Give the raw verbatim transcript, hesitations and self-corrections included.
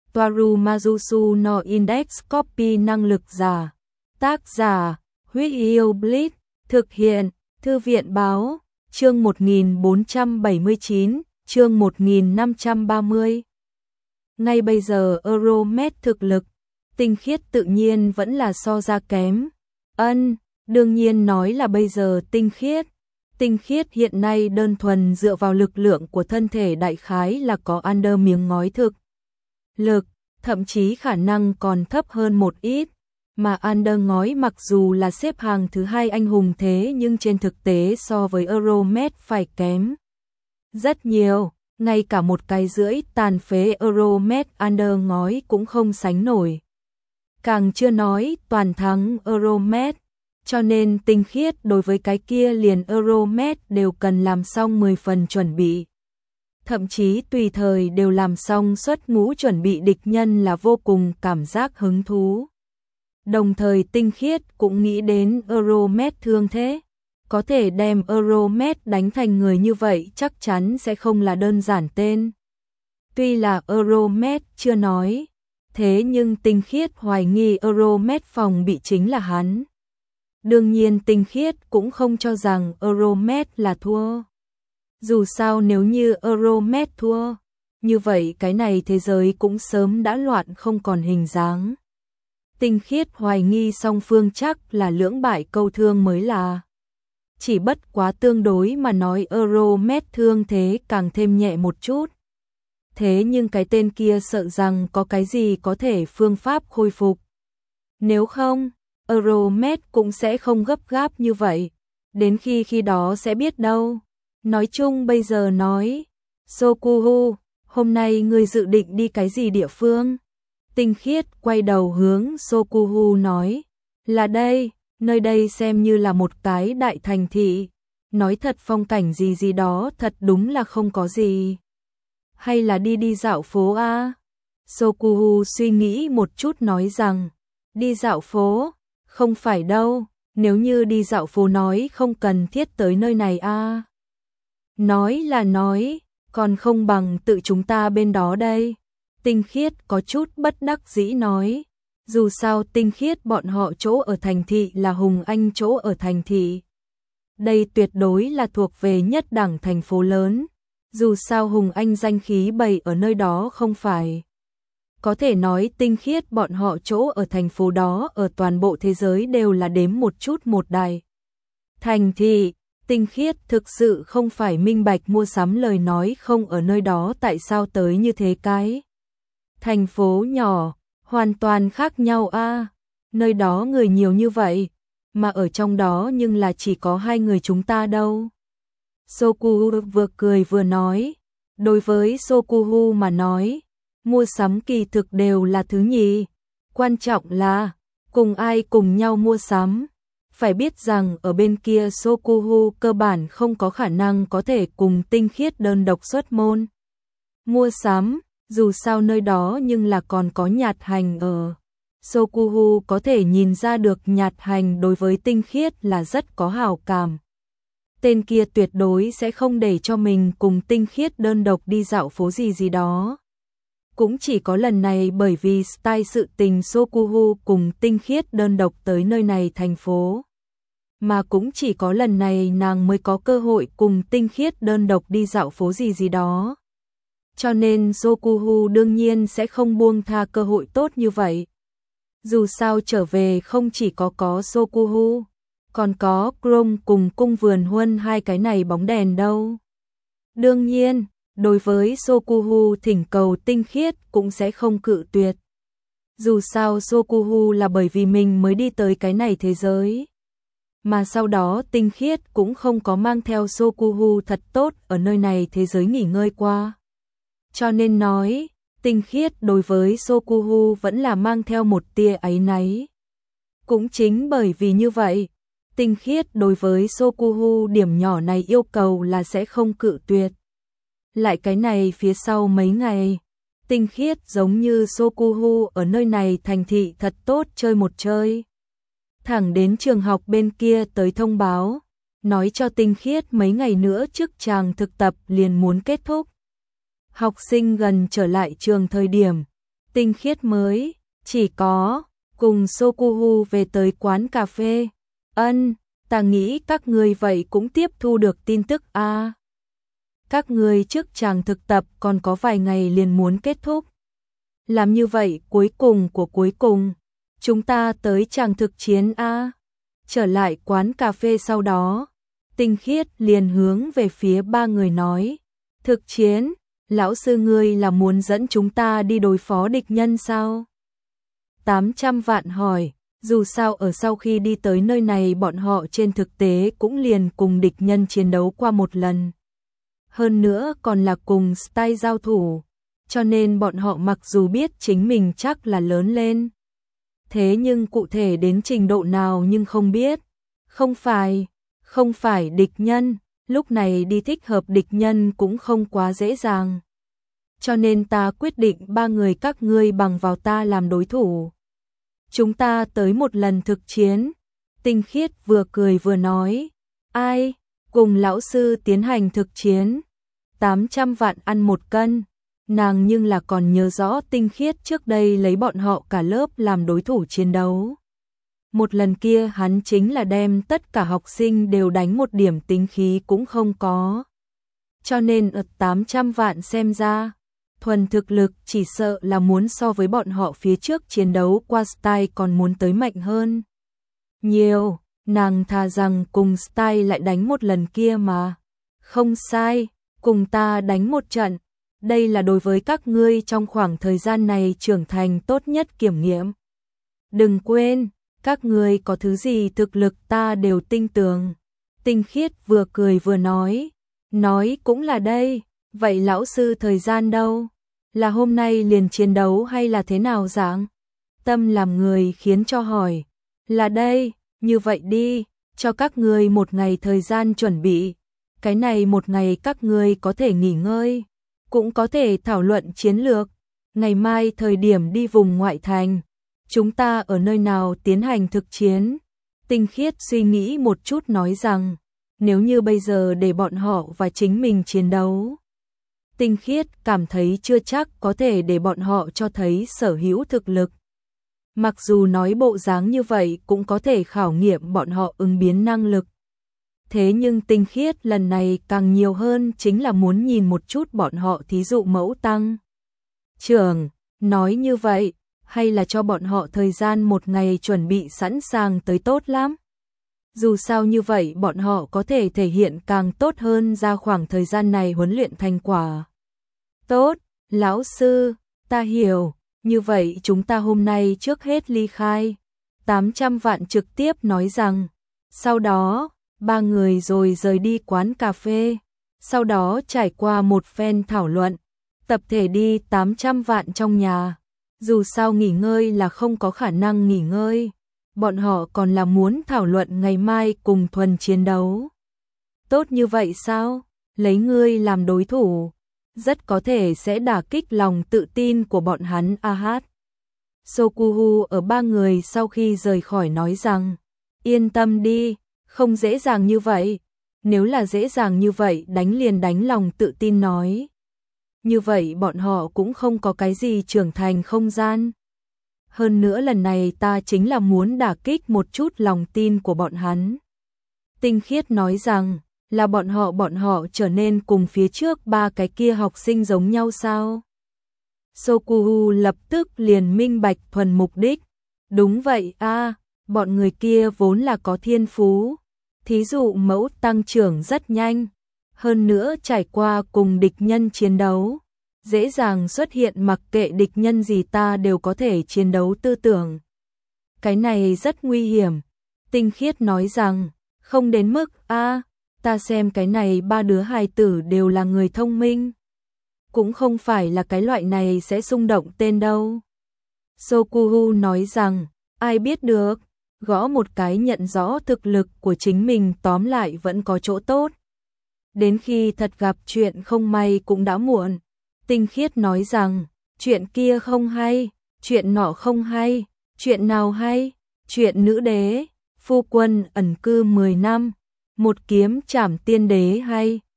Toaru Majusu no Index Copy năng lực giả. Tác giả, Huyết Yêu Blitz, thực hiện, Thư viện Báo, chương một nghìn bốn trăm bảy mươi chín, chương một nghìn năm trăm ba mươi. Ngay bây giờ Euromet thực lực, tinh khiết tự nhiên vẫn là so ra kém. Ân, đương nhiên nói là bây giờ tinh khiết. Tinh khiết hiện nay đơn thuần dựa vào lực lượng của thân thể đại khái là có under miếng ngói thực. Lực, thậm chí khả năng còn thấp hơn một ít. Mà under ngói mặc dù là xếp hàng thứ hai anh hùng thế nhưng trên thực tế so với Euromet phải kém rất nhiều. Ngay cả một cái rưỡi tàn phế Euromet under ngói cũng không sánh nổi. Càng chưa nói toàn thắng Euromet. Cho nên tinh khiết đối với cái kia liền Euromet đều cần làm xong mười phần chuẩn bị. Thậm chí tùy thời đều làm xong xuất ngũ chuẩn bị địch nhân là vô cùng cảm giác hứng thú. Đồng thời tinh khiết cũng nghĩ đến Euromet thương thế. Có thể đem Euromet đánh thành người như vậy chắc chắn sẽ không là đơn giản tên. Tuy là Euromet chưa nói, thế nhưng tinh khiết hoài nghi Euromet phòng bị chính là hắn. Đương nhiên tinh khiết cũng không cho rằng Euromet là thua. Dù sao nếu như Euromet thua, như vậy cái này thế giới cũng sớm đã loạn không còn hình dáng. Tinh khiết hoài nghi song phương chắc là lưỡng bại câu thương mới là. Chỉ bất quá tương đối mà nói Euromet thương thế càng thêm nhẹ một chút. Thế nhưng cái tên kia sợ rằng có cái gì có thể phương pháp khôi phục. Nếu không, Euromet cũng sẽ không gấp gáp như vậy. Đến khi khi đó sẽ biết đâu. Nói chung bây giờ nói, Sokuhu, hôm nay ngươi dự định đi cái gì địa phương? Tinh khiết quay đầu hướng Sokuhu nói, là đây, nơi đây xem như là một cái đại thành thị. Nói thật phong cảnh gì gì đó thật đúng là không có gì. Hay là đi đi dạo phố a? Sokuhu suy nghĩ một chút nói rằng, đi dạo phố, không phải đâu, nếu như đi dạo phố nói không cần thiết tới nơi này a. Nói là nói, còn không bằng tự chúng ta bên đó đây. Tinh khiết có chút bất đắc dĩ nói, dù sao tinh khiết bọn họ chỗ ở thành thị là Hùng Anh chỗ ở thành thị. Đây tuyệt đối là thuộc về nhất đẳng thành phố lớn, dù sao Hùng Anh danh khí bày ở nơi đó không phải. Có thể nói tinh khiết bọn họ chỗ ở thành phố đó ở toàn bộ thế giới đều là đếm một chút một đài. Thành thị, tinh khiết thực sự không phải minh bạch mua sắm lời nói không ở nơi đó tại sao tới như thế cái. Thành phố nhỏ, hoàn toàn khác nhau a. Nơi đó người nhiều như vậy, mà ở trong đó nhưng là chỉ có hai người chúng ta đâu. Sokuhu vừa cười vừa nói, đối với Sokuhu mà nói, mua sắm kỳ thực đều là thứ nhì, quan trọng là cùng ai cùng nhau mua sắm. Phải biết rằng ở bên kia Sokuhu cơ bản không có khả năng có thể cùng tinh khiết đơn độc xuất môn. Mua sắm, dù sao nơi đó nhưng là còn có Nhạt Hành ở. Sokuhu có thể nhìn ra được Nhạt Hành đối với tinh khiết là rất có hảo cảm. Tên kia tuyệt đối sẽ không để cho mình cùng tinh khiết đơn độc đi dạo phố gì gì đó. Cũng chỉ có lần này bởi vì style sự tình Sokuhu cùng tinh khiết đơn độc tới nơi này thành phố. Mà cũng chỉ có lần này nàng mới có cơ hội cùng tinh khiết đơn độc đi dạo phố gì gì đó. Cho nên Sokuhu đương nhiên sẽ không buông tha cơ hội tốt như vậy. Dù sao trở về không chỉ có có Sokuhu, còn có Chrome cùng cung vườn huân hai cái này bóng đèn đâu. Đương nhiên, đối với Sokuhu thỉnh cầu tinh khiết cũng sẽ không cự tuyệt. Dù sao Sokuhu là bởi vì mình mới đi tới cái này thế giới. Mà sau đó tinh khiết cũng không có mang theo Sokuhu thật tốt ở nơi này thế giới nghỉ ngơi qua. Cho nên nói, tinh khiết đối với Sokuhu vẫn là mang theo một tia áy náy. Cũng chính bởi vì như vậy, tinh khiết đối với Sokuhu điểm nhỏ này yêu cầu là sẽ không cự tuyệt. Lại cái này phía sau mấy ngày, tinh khiết giống như Sokuhu ở nơi này thành thị thật tốt chơi một chơi. Thẳng đến trường học bên kia tới thông báo, nói cho tinh khiết mấy ngày nữa trước chàng thực tập liền muốn kết thúc. Học sinh gần trở lại trường thời điểm, Tinh khiết mới, chỉ có, cùng Sokuhu về tới quán cà phê. Ân, ta nghĩ các người vậy cũng tiếp thu được tin tức a. À. Các người trước chàng thực tập còn có vài ngày liền muốn kết thúc. Làm như vậy cuối cùng của cuối cùng, chúng ta tới chàng thực chiến a. À. Trở lại quán cà phê sau đó, Tinh khiết liền hướng về phía ba người nói, thực chiến, lão sư ngươi là muốn dẫn chúng ta đi đối phó địch nhân sao? tám trăm vạn hỏi, dù sao ở sau khi đi tới nơi này bọn họ trên thực tế cũng liền cùng địch nhân chiến đấu qua một lần. Hơn nữa còn là cùng style giao thủ, cho nên bọn họ mặc dù biết chính mình chắc là lớn lên. Thế nhưng cụ thể đến trình độ nào nhưng không biết. Không phải, không phải địch nhân, lúc này đi thích hợp địch nhân cũng không quá dễ dàng. Cho nên ta quyết định ba người các ngươi bằng vào ta làm đối thủ. Chúng ta tới một lần thực chiến. Tinh khiết vừa cười vừa nói, ai, cùng lão sư tiến hành thực chiến. tám trăm vạn ăn một cân. Nàng nhưng là còn nhớ rõ Tinh khiết trước đây lấy bọn họ cả lớp làm đối thủ chiến đấu. Một lần kia hắn chính là đem tất cả học sinh đều đánh một điểm tính khí cũng không có. Cho nên ở tám trăm vạn xem ra, thuần thực lực chỉ sợ là muốn so với bọn họ phía trước chiến đấu qua style còn muốn tới mạnh hơn. Nhiều, nàng thà rằng cùng style lại đánh một lần kia mà. Không sai, cùng ta đánh một trận. Đây là đối với các ngươi trong khoảng thời gian này trưởng thành tốt nhất kiểm nghiệm. Đừng quên, các ngươi có thứ gì thực lực ta đều tin tưởng. Tinh khiết vừa cười vừa nói. Nói cũng là đây, vậy lão sư thời gian đâu? Là hôm nay liền chiến đấu hay là thế nào dạng? Tâm làm người khiến cho hỏi. Là đây, như vậy đi, cho các ngươi một ngày thời gian chuẩn bị. Cái này một ngày các ngươi có thể nghỉ ngơi, cũng có thể thảo luận chiến lược. Ngày mai thời điểm đi vùng ngoại thành, chúng ta ở nơi nào tiến hành thực chiến? Tinh khiết suy nghĩ một chút nói rằng, nếu như bây giờ để bọn họ và chính mình chiến đấu, Tinh khiết cảm thấy chưa chắc có thể để bọn họ cho thấy sở hữu thực lực. Mặc dù nói bộ dáng như vậy cũng có thể khảo nghiệm bọn họ ứng biến năng lực. Thế nhưng Tinh khiết lần này càng nhiều hơn chính là muốn nhìn một chút bọn họ thí dụ mẫu tăng. Trưởng, nói như vậy, hay là cho bọn họ thời gian một ngày chuẩn bị sẵn sàng tới tốt lắm. Dù sao như vậy bọn họ có thể thể hiện càng tốt hơn ra khoảng thời gian này huấn luyện thành quả. Tốt, lão sư, ta hiểu, như vậy chúng ta hôm nay trước hết ly khai. tám trăm vạn trực tiếp nói rằng, sau đó, ba người rồi rời đi quán cà phê, sau đó trải qua một phen thảo luận, tập thể đi tám trăm vạn trong nhà. Dù sao nghỉ ngơi là không có khả năng nghỉ ngơi, bọn họ còn là muốn thảo luận ngày mai cùng thuần chiến đấu. Tốt như vậy sao? Lấy ngươi làm đối thủ, rất có thể sẽ đả kích lòng tự tin của bọn hắn a hát. Sokuhu ở ba người sau khi rời khỏi nói rằng, yên tâm đi, không dễ dàng như vậy. Nếu là dễ dàng như vậy đánh liền đánh lòng tự tin nói. Như vậy bọn họ cũng không có cái gì trưởng thành không gian. Hơn nữa lần này ta chính là muốn đả kích một chút lòng tin của bọn hắn. Tinh khiết nói rằng, là bọn họ bọn họ trở nên cùng phía trước ba cái kia học sinh giống nhau sao? Sokuhu lập tức liền minh bạch thuần mục đích. Đúng vậy a, bọn người kia vốn là có thiên phú. Thí dụ mẫu tăng trưởng rất nhanh. Hơn nữa trải qua cùng địch nhân chiến đấu, dễ dàng xuất hiện mặc kệ địch nhân gì ta đều có thể chiến đấu tư tưởng. Cái này rất nguy hiểm. Tinh khiết nói rằng, không đến mức a, ta xem cái này ba đứa hài tử đều là người thông minh. Cũng không phải là cái loại này sẽ xung động tên đâu. Sokuhu nói rằng, ai biết được, gõ một cái nhận rõ thực lực của chính mình tóm lại vẫn có chỗ tốt. Đến khi thật gặp chuyện không may cũng đã muộn. Tinh khiết nói rằng, chuyện kia không hay, chuyện nọ không hay, chuyện nào hay, chuyện nữ đế, phu quân ẩn cư mười năm, một kiếm trảm tiên đế hay.